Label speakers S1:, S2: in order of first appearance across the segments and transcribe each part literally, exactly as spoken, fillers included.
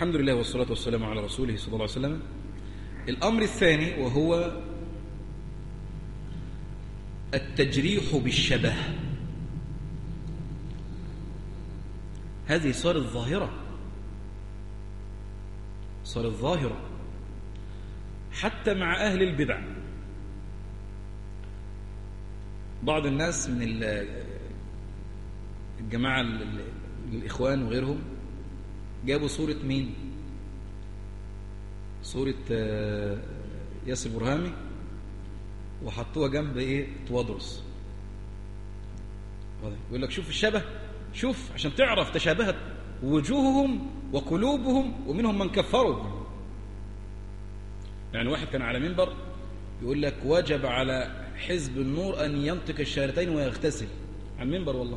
S1: الحمد لله والصلاة والسلام على رسوله صلى الله عليه وسلم. الأمر الثاني وهو التجريح بالشبه. هذه صارت ظاهرة، صارت ظاهرة حتى مع أهل البدع. بعض الناس من الجماعة الإخوان وغيرهم جابوا صورة مين؟ صورة ياسر برهامي وحطوها جنب ايه؟ توادرس. يقول لك شوف الشبه، شوف عشان تعرف تشابهت وجوههم وقلوبهم، ومنهم من كفروا. يعني واحد كان على منبر يقول لك وجب على حزب النور أن ينطق الشهادتين ويغتسل على المنبر والله.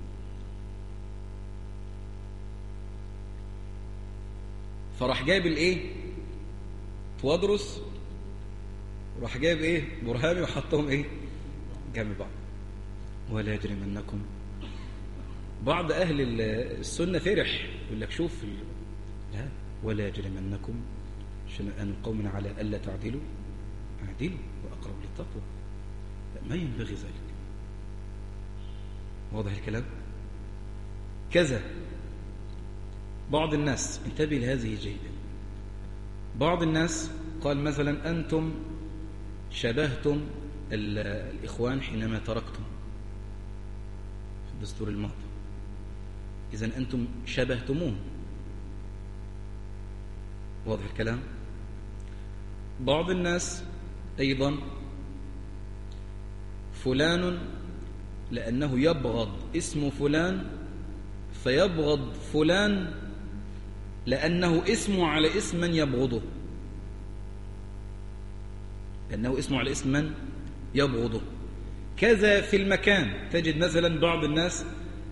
S1: فراح جايب الايه؟ توادرس، وراح جايب ايه؟ برهامي، وحطهم ايه؟ جنب بعض. ولا يجرمنكم. بعض اهل السنه فرح يقول لك شوف ال... لا، ولا يجرمنكم شنآن قوم على الا تعدلوا اعدلوا واقرب للتقوى. لا، ما ينبغي ذلك. واضح الكلام؟ كذا بعض الناس، انتبه لهذه جيدا، بعض الناس قال مثلا أنتم شبهتم الإخوان حينما تركتم في الدستور الماضي، إذن أنتم شبهتموه. واضح الكلام؟ بعض الناس أيضا فلان لأنه يبغض اسم فلان فيبغض فلان لأنه اسمه على اسم من يبغضه، لأنه اسمه على اسم من يبغضه. كذا في المكان، تجد مثلا بعض الناس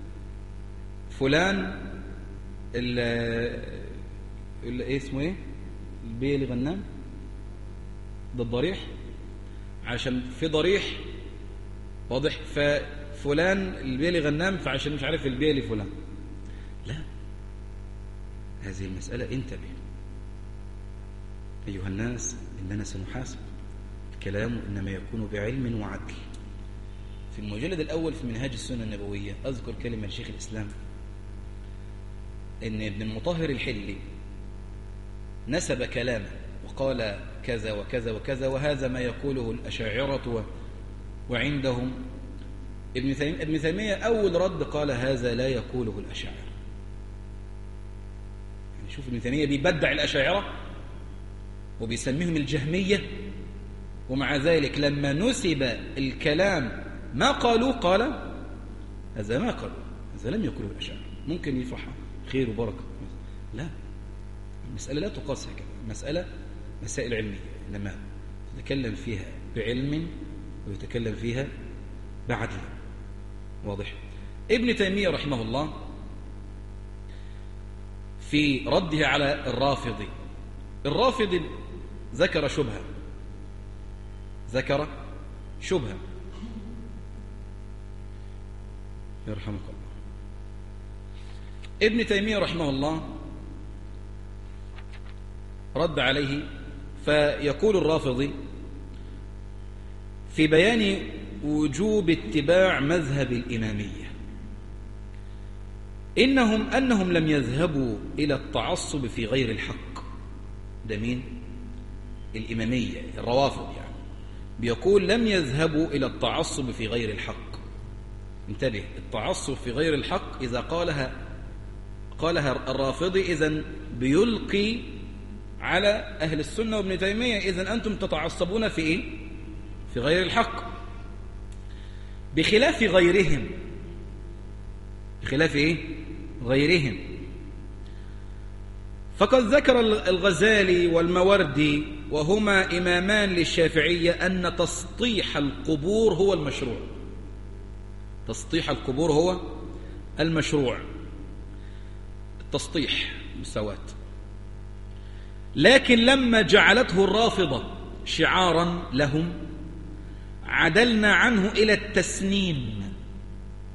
S1: فلان ال ال ايه اسمه ايه البيلي غنام ده الضريح، عشان في ضريح واضح، ففلان البيلي غنام فعشان مش عارف البيلي فلان. لا، هذه المسألة انتبه أيها الناس، إننا سنحاسب. الكلام إنما يكون بعلم وعدل. في المجلد الأول في منهاج السنة النبوية أذكر كلمة لشيخ الإسلام إن ابن المطهر الحلي نسب كلامه وقال كذا وكذا وكذا، وهذا ما يقوله الأشاعرة وعندهم. ابن تيمية, ابن تيمية أول رد قال هذا لا يقوله الأشاعرة. يعني شوف ابن تيمية بيبدع الأشاعرة وبيسميهم الجهمية، ومع ذلك لما نسب الكلام ما قالوا قال هذا ما قالوا، هذا لم يقوله الأشاعرة. ممكن يفرح خير وبركة، لا، المسألة لا تقاس هكذا. مسألة مسائل علمية لما تتكلم فيها بعلم ويتكلم فيها بعدل. واضح؟ ابن تيمية رحمه الله في رده على الرافضي، الرافضي ذكر شبهة ذكر شبهة يرحمك الله. ابن تيمية رحمه الله رد عليه، فيقول الرافضي في بيان وجوب اتباع مذهب الإمامية إنهم أنهم لم يذهبوا إلى التعصب في غير الحق. ده مين؟ الإمامية، الروافض يعني. بيقول لم يذهبوا إلى التعصب في غير الحق. انتبه، التعصب في غير الحق إذا قالها قالها الرافضي إذن بيلقي على أهل السنة وابن تيمية، إذن أنتم تتعصبون في إيه؟ في غير الحق، بخلاف غيرهم. بخلاف إيه؟ غيرهم. فقد ذكر الغزالي والموردي وهما إمامان للشافعية أن تسطيح القبور هو المشروع. تسطيح القبور هو المشروع، التسطيح مساواة. لكن لما جعلته الرافضة شعارا لهم عدلنا عنه إلى التسنيم،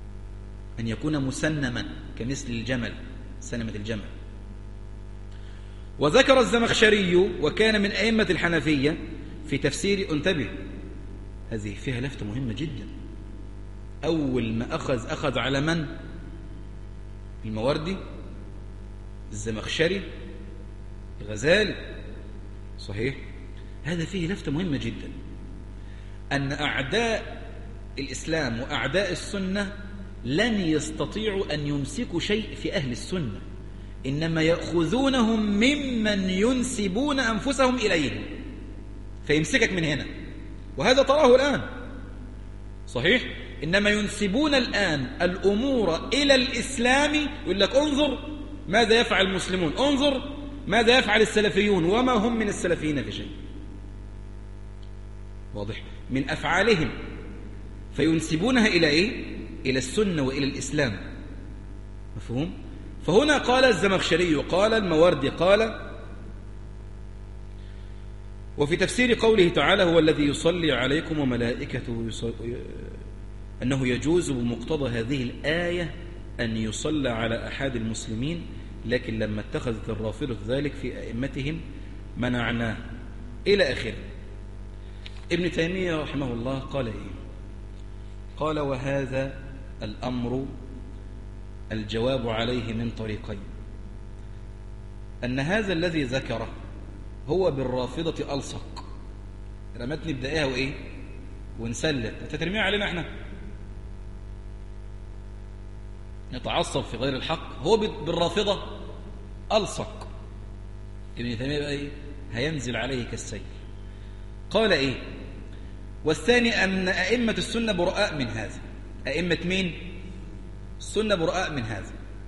S1: أن يكون مسنما كمثل الجمل، سنمة الجمل. وذكر الزمخشري وكان من أئمة الحنفية في تفسير، انتبه هذه فيها لفتة مهمة جدا، أول ما أخذ أخذ على من؟ الموردي، الزمخشري، الغزالي، صحيح. هذا فيه لفتة مهمة جدا، أن أعداء الإسلام وأعداء السنة لن يستطيعوا أن يمسكوا شيء في أهل السنة، إنما يأخذونهم ممن ينسبون أنفسهم إليهم، فيمسكك من هنا، وهذا تراه الآن، صحيح. إنما ينسبون الآن الأمور إلى الإسلام، يقول لك انظر ماذا يفعل المسلمون، انظر ماذا يفعل السلفيون، وما هم من السلفيين في شيء، واضح، من أفعالهم، فينسبونها إلى إيه؟ إلى السنة وإلى الإسلام، مفهوم؟ فهنا قال الزمخشري، قال الموردي، قال وفي تفسير قوله تعالى هو الذي يصلي عليكم وملائكته يصلي، أنه يجوز بمقتضى هذه الآية أن يصلى على أحد المسلمين، لكن لما اتخذت الرافضة ذلك في أئمتهم منعناه، إلى آخره. ابن تيمية رحمه الله قال إيه؟ قال وهذا الأمر الجواب عليه من طريقين، أن هذا الذي ذكره هو بالرافضة ألصق، رمتني بدائها وإيه ونسلت، تترميها علينا احنا نتعصب في غير الحق، هو بالرافضة ألصق. ابن تيمية بقى إيه؟ هينزل عليه كالسيل. قال إيه؟ والثاني أن أئمة السنة براء من هذا. أئمة مين؟ السنة براء من هذا.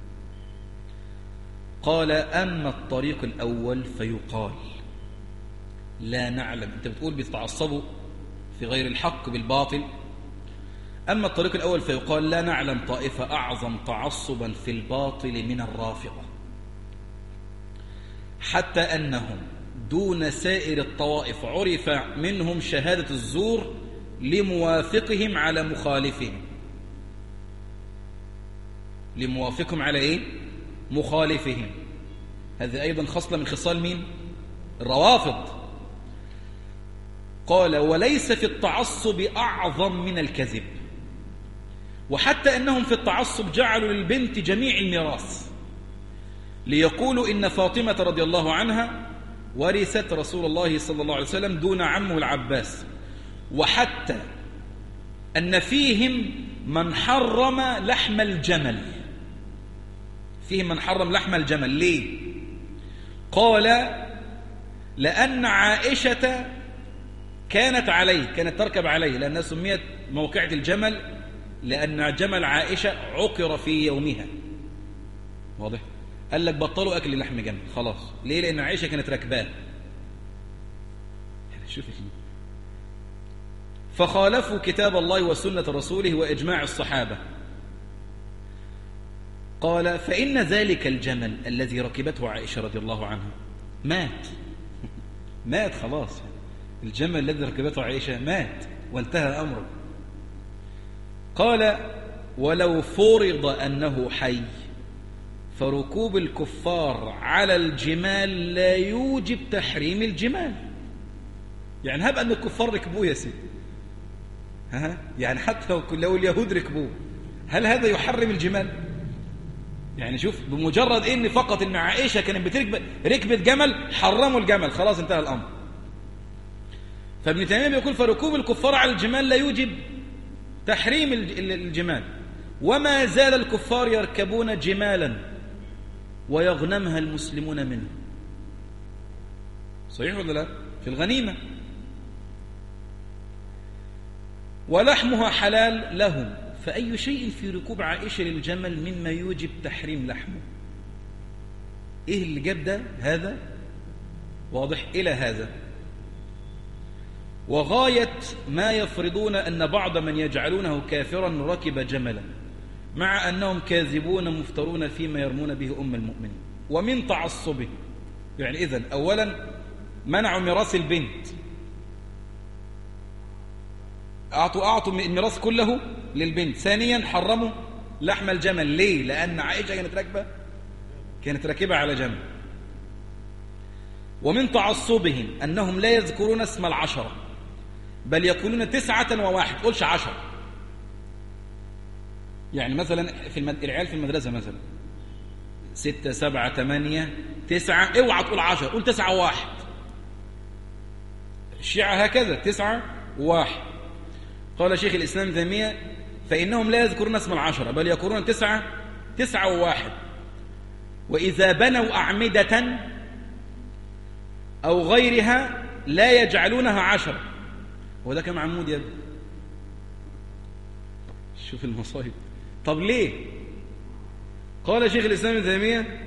S1: قال أما الطريق الأول فيقال لا نعلم، أنت بتقول بتتعصبوا في غير الحق بالباطل، أما الطريق الأول فيقال لا نعلم طائفة أعظم تعصبا في الباطل من الرافضة، حتى أنهم دون سائر الطوائف عرف منهم شهادة الزور لموافقهم على مخالفهم. لموافقهم على إيه؟ مخالفهم. هذا أيضا خصلة من خصال مين؟ الروافض. قال وليس في التعصب أعظم من الكذب، وحتى أنهم في التعصب جعلوا للبنت جميع الميراث، ليقولوا إن فاطمة رضي الله عنها ورثت رسول الله صلى الله عليه وسلم دون عمه العباس، وحتى أن فيهم من حرم لحم الجمل، فيهم من حرم لحم الجمل. ليه؟ قال لأن عائشة كانت عليه، كانت تركب عليه، لأنها سميت موقعة الجمل لأن جمل عائشة عقر في يومها، واضح؟ قال لك بطلوا أكل لحم جمل خلاص. ليه؟ لأن عائشة كانت راكباه. شوف فخالفوا كتاب الله وسنة رسوله وإجماع الصحابة. قال فإن ذلك الجمل الذي ركبته عائشة رضي الله عنها مات مات خلاص، الجمل الذي ركبته عائشة مات وانتهى أمره. قال ولو فرض أنه حي فركوب الكفار على الجمال لا يوجب تحريم الجمال. يعني هب أن الكفار ركبوه يا سيدي، ها يعني حتى لو, لو اليهود ركبوه، هل هذا يحرم الجمال؟ يعني شوف، بمجرد إن فقط إن عائشة كانت بتركب ركبة جمل حرموا الجمل، خلاص انتهى الأمر. فابن تيمية بيقول فركوب الكفار على الجمال لا يوجب تحريم الجمال، وما زال الكفار يركبون جمالا ويغنمها المسلمون منه. صحيح ولا لا؟ في الغنيمة. ولحمها حلال لهم، فأي شيء في ركوب عائشة للجمل مما يوجب تحريم لحمه؟ إيه اللي جاب ده هذا؟ واضح إلى هذا. وغاية ما يفرضون أن بعض من يجعلونه كافرا ركب جملا، مع أنهم كاذبون مفترون فيما يرمون به أم المؤمنين. ومن تعصبه، يعني إذن أولا منعوا ميراث البنت، أعطوا أعطوا الميراث كله للبنت. ثانيا حرموا لحم الجمل. ليه؟ لأن عائشة كانت راكبة كانت راكبة على جمل. ومن تعصبهم أنهم لا يذكرون اسم العشرة بل يقولون تسعة وواحد، قولش عشرة. يعني مثلا في المد... العيال في المدرسة مثلا ستة سبعة ثمانية تسعة، اوعى تقول عشرة، قول تسعة وواحد. الشيعة هكذا تسعة وواحد. قال شيخ الإسلام ابن تيمية فإنهم لا يذكرون اسم العشرة بل يقولون تسعة تسعة وواحد. وإذا بنوا أعمدة أو غيرها لا يجعلونها عشرة. وده كم عمود يا ابني؟ شوف المصايب. طب ليه؟ قال شيخ الإسلام ابن تيمية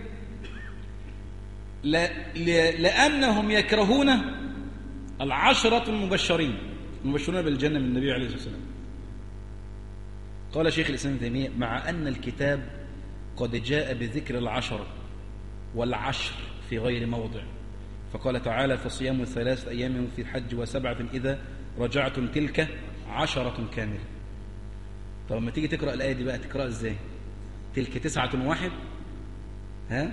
S1: لأنهم يكرهون العشرة المبشرين المبشرون بالجنة من النبي عليه الصلاة والسلام. قال شيخ الإسلام ابن تيمية مع أن الكتاب قد جاء بذكر العشرة والعشر في غير موضع، فقال تعالى فصيام ثلاثة أيام في الحج وسبعة إذا رجعتم تلك عشرة كاملة. طب لما تيجي تقرأ الآية دي بقى تقرأ إزاي؟ تلك تسعة واحد، ها؟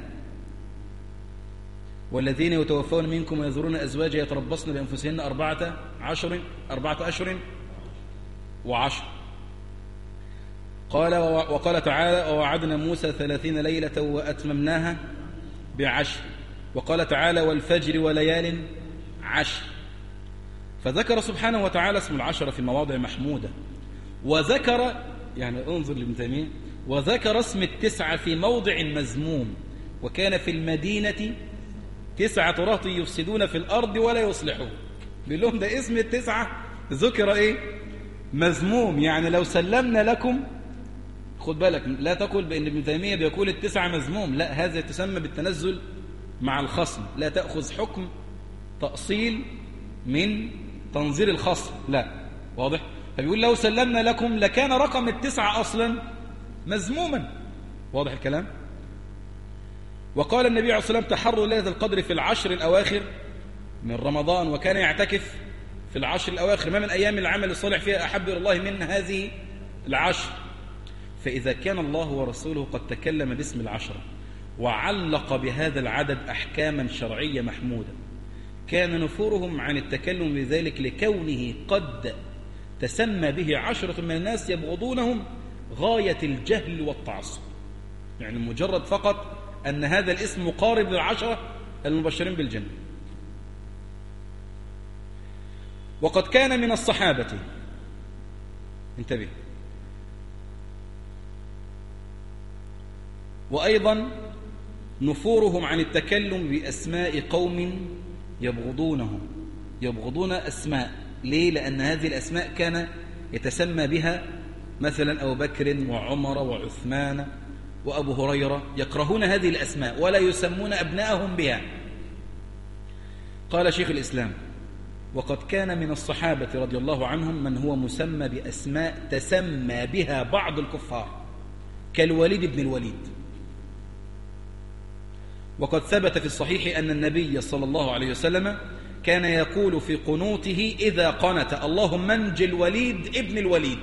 S1: والذين يتوفون منكم ويذرون أزواجا يتربصن بأنفسهن أربعة عشر أربعة أشهر وعشر. قال وقال تعالى ووعدنا موسى ثلاثين ليلة وأتممناها بعشر. وقال تعالى والفجر وليال عشر. فذكر سبحانه وتعالى اسم العشرة في مواضع محمودة، وذكر يعني انظر لابن تيمية وذكر اسم التسعة في موضع مذموم. وكان في المدينة تسعة رهط يفسدون في الأرض ولا يصلحون. بيقول لهم ده اسم التسعة ذكر ايه؟ مذموم. يعني لو سلمنا لكم، خد بالك لا تقول بأن ابن تيمية بيقول التسعة مذموم، لا، هذا تسمى بالتنزل مع الخصم، لا تأخذ حكم تأصيل من تنظير الخصم، لا، واضح؟ فبيقول لو سلمنا لكم لكان رقم التسعة أصلا مذموما، واضح الكلام؟ وقال النبي عليه الصلاة والسلام تحروا ليلة القدر في العشر الأواخر من رمضان، وكان يعتكف في العشر الأواخر. ما من أيام العمل الصالح فيها أحب إلى الله من هذه العشر. فإذا كان الله ورسوله قد تكلم باسم العشرة وعلق بهذا العدد أحكاما شرعية محمودة، كان نفورهم عن التكلم بذلك لكونه قد تسمى به عشرة من الناس يبغضونهم غاية الجهل والتعصب. يعني مجرد فقط أن هذا الاسم مقارب للعشرة المبشرين بالجنة. وقد كان من الصحابة، انتبه، وأيضا نفورهم عن التكلم بأسماء قوم يبغضونهم، يبغضون أسماء. ليه؟ لأن هذه الأسماء كان يتسمى بها مثلا أبو بكر وعمر وعثمان وأبو هريرة، يكرهون هذه الأسماء ولا يسمون أبنائهم بها. قال شيخ الإسلام وقد كان من الصحابة رضي الله عنهم من هو مسمى بأسماء تسمى بها بعض الكفار كالوليد بن الوليد. وقد ثبت في الصحيح أن النبي صلى الله عليه وسلم كان يقول في قنوته إذا قنت اللهم انج الوليد ابن الوليد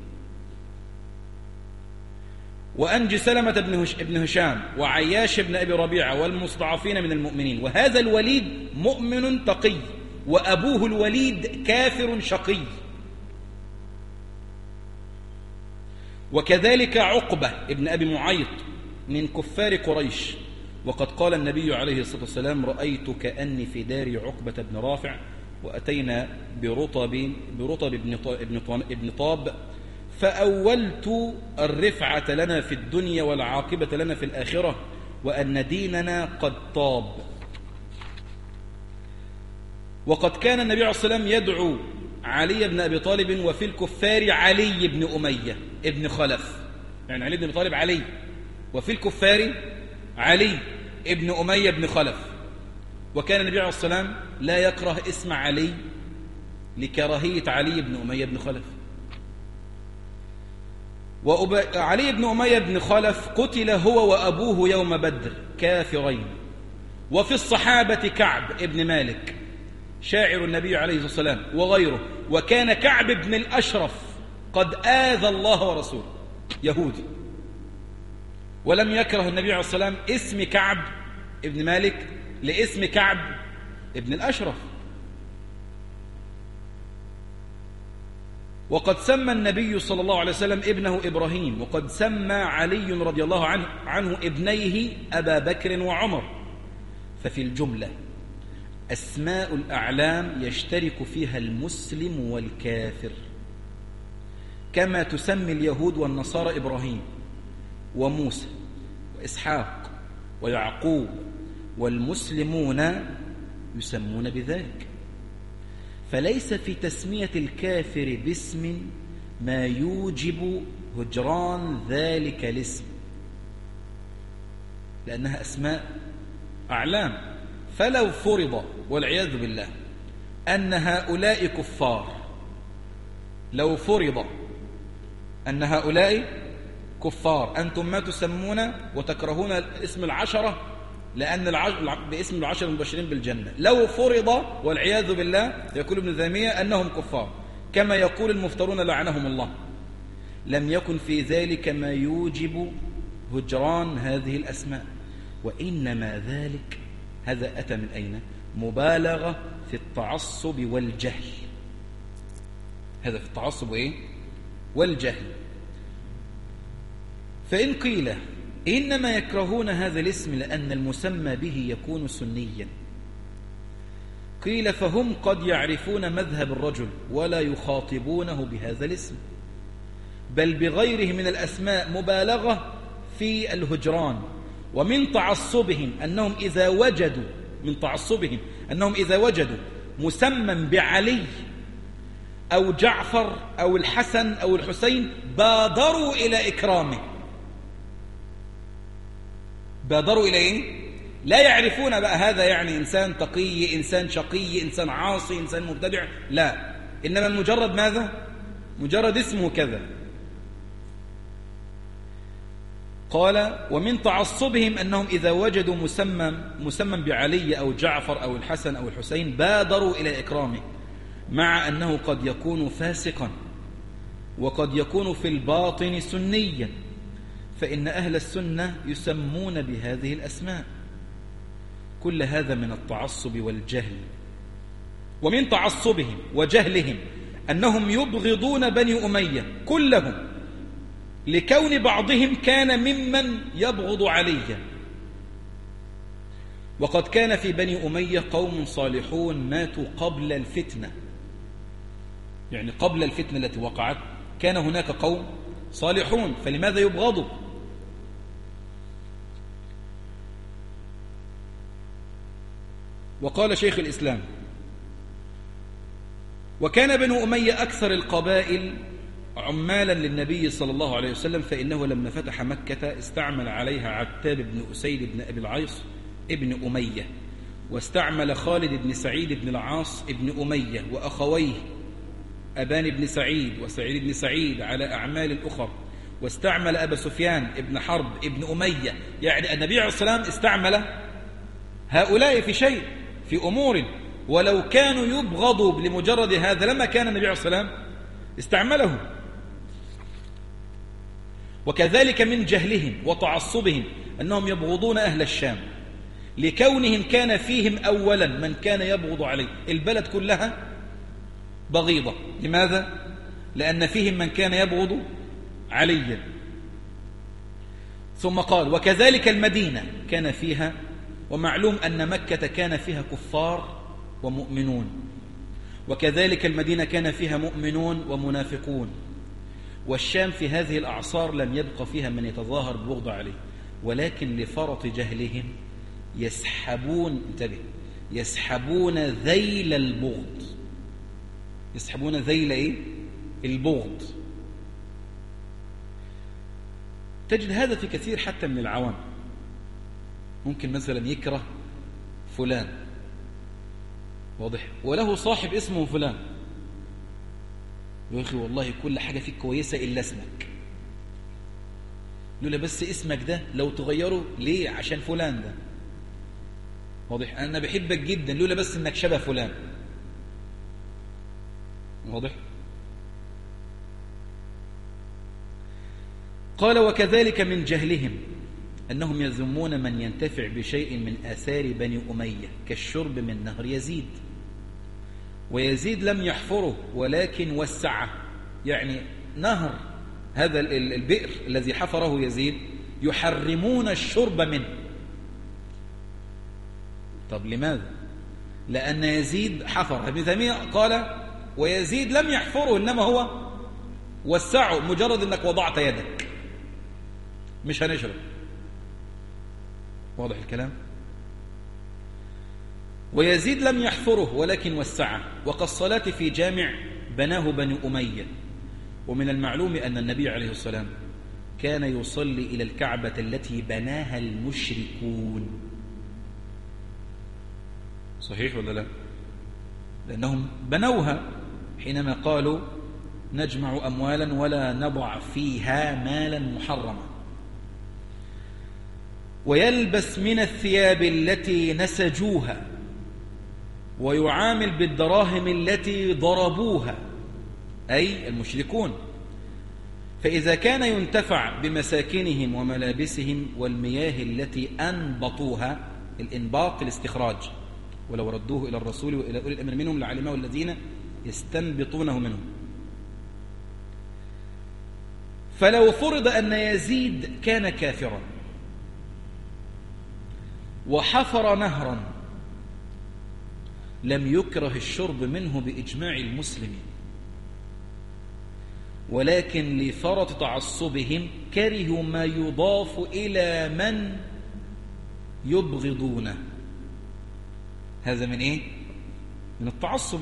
S1: وأنج سلمة بن هشام وعياش بن أبي ربيعة والمستضعفين من المؤمنين. وهذا الوليد مؤمن تقي وأبوه الوليد كافر شقي. وكذلك عقبة ابن أبي معيط من كفار قريش. وقد قال النبي عليه الصلاة والسلام رأيت كأني في دار عقبة بن رافع وأتينا برطب, برطب ابن طاب فأولت الرفعة لنا في الدنيا والعاقبة لنا في الآخرة وأن ديننا قد طاب. وقد كان النبي عليه الصلاة والسلام يدعو علي بن أبي طالب وفي الكفار علي بن أمية ابن خلف. يعني علي بن أبي طالب علي، وفي الكفار علي ابن أمية بن خلف. وكان النبي عليه الصلاة والسلام لا يكره اسم علي لكراهية علي بن أمية بن خلف. وعلي بن أمية بن خلف قتل هو وأبوه يوم بدر كافرين. وفي الصحابة كعب ابن مالك شاعر النبي عليه الصلاة والسلام وغيره. وكان كعب بن الأشرف قد آذى الله ورسوله، يهودي، ولم يكره النبي عليه الصلاة والسلام اسم كعب ابن مالك لاسم كعب ابن الأشرف. وقد سمى النبي صلى الله عليه وسلم ابنه إبراهيم، وقد سمى علي رضي الله عنه, عنه ابنيه أبا بكر وعمر. ففي الجملة أسماء الأعلام يشترك فيها المسلم والكافر، كما تسمي اليهود والنصارى إبراهيم وموسى وإسحاق ويعقوب، والمسلمون يسمون بذلك. فليس في تسمية الكافر باسم ما يوجب هجران ذلك الاسم، لأنها أسماء أعلام. فلو فرض والعياذ بالله أن هؤلاء كفار، لو فرض أن هؤلاء كفار، أنتم ما تسمون وتكرهون اسم العشرة لأن العشر باسم العشر المبشرين بالجنة، لو فرض والعياذ بالله يقول ابن تيمية أنهم كفار كما يقول المفترون لعنهم الله، لم يكن في ذلك ما يوجب هجران هذه الأسماء، وإنما ذلك هذا أتى من أين؟ مبالغة في التعصب والجهل. هذا في التعصب وإيه؟ والجهل. فإن قيل إنما يكرهون هذا الاسم لأن المسمى به يكون سنيا، قيل فهم قد يعرفون مذهب الرجل ولا يخاطبونه بهذا الاسم، بل بغيره من الأسماء مبالغة في الهجران. ومن تعصبهم أنهم إذا وجدوا من تعصبهم أنهم إذا وجدوا مسمى بعلي أو جعفر أو الحسن أو الحسين بادروا إلى إكرامه. بادروا إلى إيه؟ لا يعرفون بقى هذا يعني إنسان تقي، إنسان شقي، إنسان عاصي، إنسان مبتدع، لا، إنما مجرد ماذا؟ مجرد اسمه كذا. قال ومن تعصبهم أنهم إذا وجدوا مسمى مسمى بعلي أو جعفر أو الحسن أو الحسين بادروا إلى إكرامه، مع أنه قد يكون فاسقا وقد يكون في الباطن سنيا، فإن أهل السنة يسمون بهذه الأسماء. كل هذا من التعصب والجهل. ومن تعصبهم وجهلهم أنهم يبغضون بني أمية كلهم، لكون بعضهم كان ممن يبغض عليا. وقد كان في بني أمية قوم صالحون ماتوا قبل الفتنة، يعني قبل الفتنة التي وقعت كان هناك قوم صالحون، فلماذا يبغضوا؟ وقال شيخ الإسلام وكان بنو أمية أكثر القبائل عمالا للنبي صلى الله عليه وسلم، فإنه لما فتح مكة استعمل عليها عتاب بن أسيد بن أبي العيص ابن أمية، واستعمل خالد بن سعيد بن العاص ابن أمية وأخويه أبان بن سعيد وسعيد بن سعيد على أعمال أخرى، واستعمل أبا سفيان ابن حرب ابن أمية. يعني النبي عليه الصلاة والسلام استعمل هؤلاء في شيء، في أمور، ولو كانوا يبغضوا لمجرد هذا لما كان النبي عليه الصلاة والسلام استعملهم. وكذلك من جهلهم وتعصبهم أنهم يبغضون أهل الشام، لكونهم كان فيهم أولا من كان يبغض عليه، البلد كلها بغيضة. لماذا؟ لأن فيهم من كان يبغض عليا. ثم قال وكذلك المدينة كان فيها، ومعلوم أن مكة كان فيها كفار ومؤمنون، وكذلك المدينة كان فيها مؤمنون ومنافقون، والشام في هذه الأعصار لم يبق فيها من يتظاهر بالبغض عليه، ولكن لفرط جهلهم يسحبون انتبه يسحبون ذيل البغض. يسحبون ذيل ايه؟ البغض. تجد هذا في كثير حتى من العوام. ممكن مثلا يكره فلان، واضح، وله صاحب اسمه فلان، يا أخي والله كل حاجة فيك كويسة إلا اسمك، لولا بس اسمك ده لو تغيره ليه؟ عشان فلان ده، واضح، أنا بحبك جدا لولا بس إنك شبه فلان، واضح. قال وكذلك من جهلهم أنهم يذمون من ينتفع بشيء من آثار بني أمية كالشرب من نهر يزيد، ويزيد لم يحفره ولكن وسعه، يعني نهر هذا البئر الذي حفره يزيد يحرمون الشرب منه. طب لماذا؟ لأن يزيد حفر. ابن تيمية قال ويزيد لم يحفره إنما هو وسعه، مجرد أنك وضعت يدك مش هنشرب. واضح الكلام؟ ويزيد لم يحفره ولكن وسعه. وكالصلاة في جامع بناه بني أمية، ومن المعلوم أن النبي عليه السلام كان يصلي إلى الكعبة التي بناها المشركون. صحيح ولا لا؟ لأنهم بنوها حينما قالوا نجمع أموالا ولا نضع فيها مالا محرما. ويلبس من الثياب التي نسجوها، ويعامل بالدراهم التي ضربوها، أي المشركون. فإذا كان ينتفع بمساكنهم وملابسهم والمياه التي أنبطوها، الإنباط الاستخراج، ولو ردوه إلى الرسول وإلى أولي الأمر منهم لعلمه الذين يستنبطونه منهم. فلو فرض أن يزيد كان كافرا وحفر نهرا لم يكره الشرب منه بإجماع المسلمين، ولكن لفرط تعصبهم كرهوا ما يضاف إلى من يبغضونه. هذا من إيه؟ من التعصب.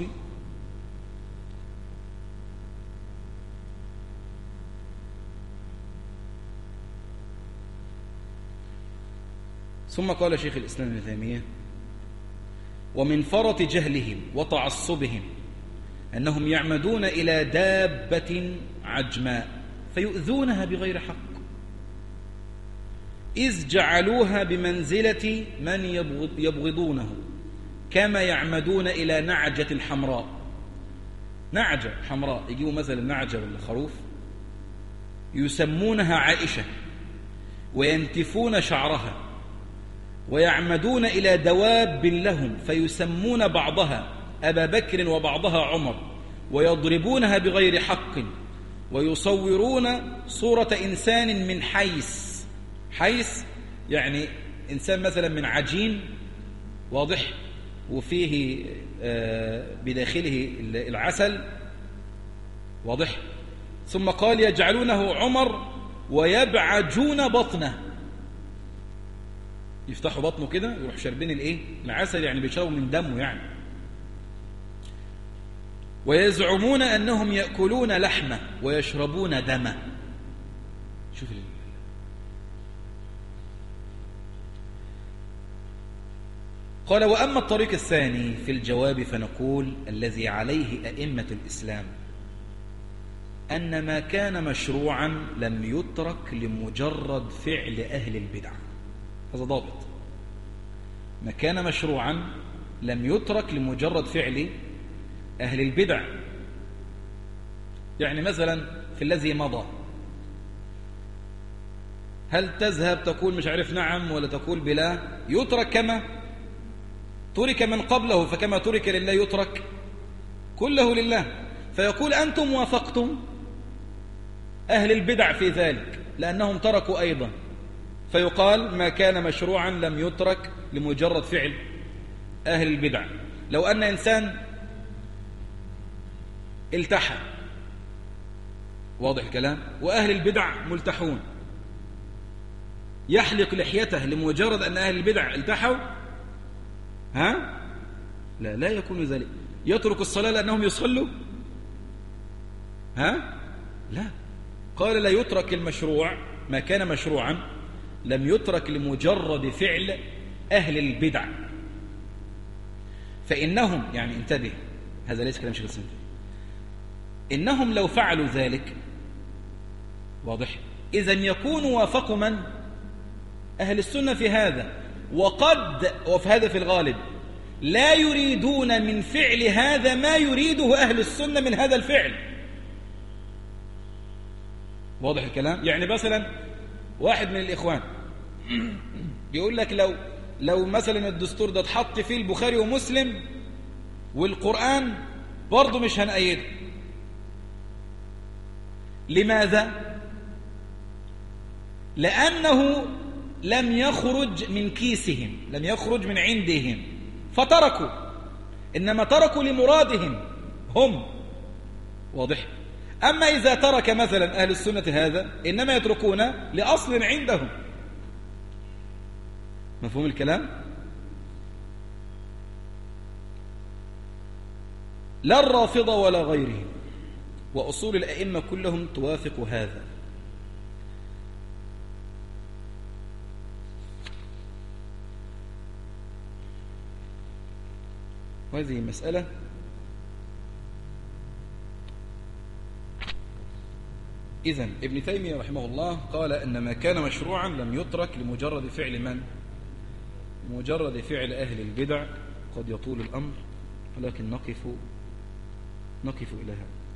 S1: ثم قال شيخ الإسلام ابن تيمية ومن فرط جهلهم وتعصبهم أنهم يعمدون إلى دابة عجماء فيؤذونها بغير حق، إذ جعلوها بمنزلة من يبغضونه، كما يعمدون إلى نعجة حمراء. نعجة حمراء، يجيبوا مثلا النعجة والخروف يسمونها عائشة وينتفون شعرها، ويعمدون إلى دواب لهم فيسمون بعضها أبا بكر وبعضها عمر، ويضربونها بغير حق، ويصورون صورة إنسان من حيس. حيس يعني إنسان مثلا من عجين واضح وفيه بداخله العسل واضح. ثم قال يجعلونه عمر ويبعجون بطنه، يفتحوا بطنه كده يروح شاربين الايه العسل، يعني بيشربوا من دمه يعني. ويزعمون أنهم يأكلون لحمه ويشربون دمه. شوف ال... قال وأما الطريق الثاني في الجواب فنقول الذي عليه أئمة الإسلام أن ما كان مشروعا لم يترك لمجرد فعل أهل البدع. هذا ضابط. ما كان مشروعا لم يترك لمجرد فعل أهل البدع. يعني مثلا في الذي مضى هل تذهب تقول مش عارف نعم ولا تقول بلا؟ يترك كما ترك من قبله، فكما ترك لله يترك كله لله. فيقول أنتم وافقتم أهل البدع في ذلك لأنهم تركوا أيضا، فيقال ما كان مشروعا لم يترك لمجرد فعل أهل البدع. لو أن إنسان التحى واضح الكلام وأهل البدع ملتحون، يحلق لحيته لمجرد أن أهل البدع التحوا؟ ها؟ لا لا يكون ذلك. يترك الصلاة لأنهم يصلوا؟ ها؟ لا. قال لا يترك المشروع، ما كان مشروعا لم يترك لمجرد فعل أهل البدع. فإنهم يعني انتبه، هذا ليس كلام شيخ الإسلام، إنهم لو فعلوا ذلك واضح إذن يكونوا وافقوا من؟ أهل السنة في هذا. وقد وفي هذا في الغالب لا يريدون من فعل هذا ما يريده أهل السنة من هذا الفعل. واضح الكلام؟ يعني مثلا واحد من الإخوان بيقول لك لو لو مثلا الدستور ده اتحط فيه البخاري ومسلم والقرآن برضه مش هنأيده. لماذا؟ لأنه لم يخرج من كيسهم، لم يخرج من عندهم فتركوا، إنما تركوا لمرادهم هم. واضح؟ أما إذا ترك مثلا أهل السنة هذا إنما يتركون لأصل عندهم. مفهوم الكلام؟ لا الرافضة ولا غيرهم، وأصول الأئمة كلهم توافق هذا. وهذه مسألة إذن ابن تيمية رحمه الله قال إن ما كان مشروعا لم يترك لمجرد فعل من؟ مجرد فعل أهل البدع. قد يطول الأمر ولكن نقف نقف إلى هذا.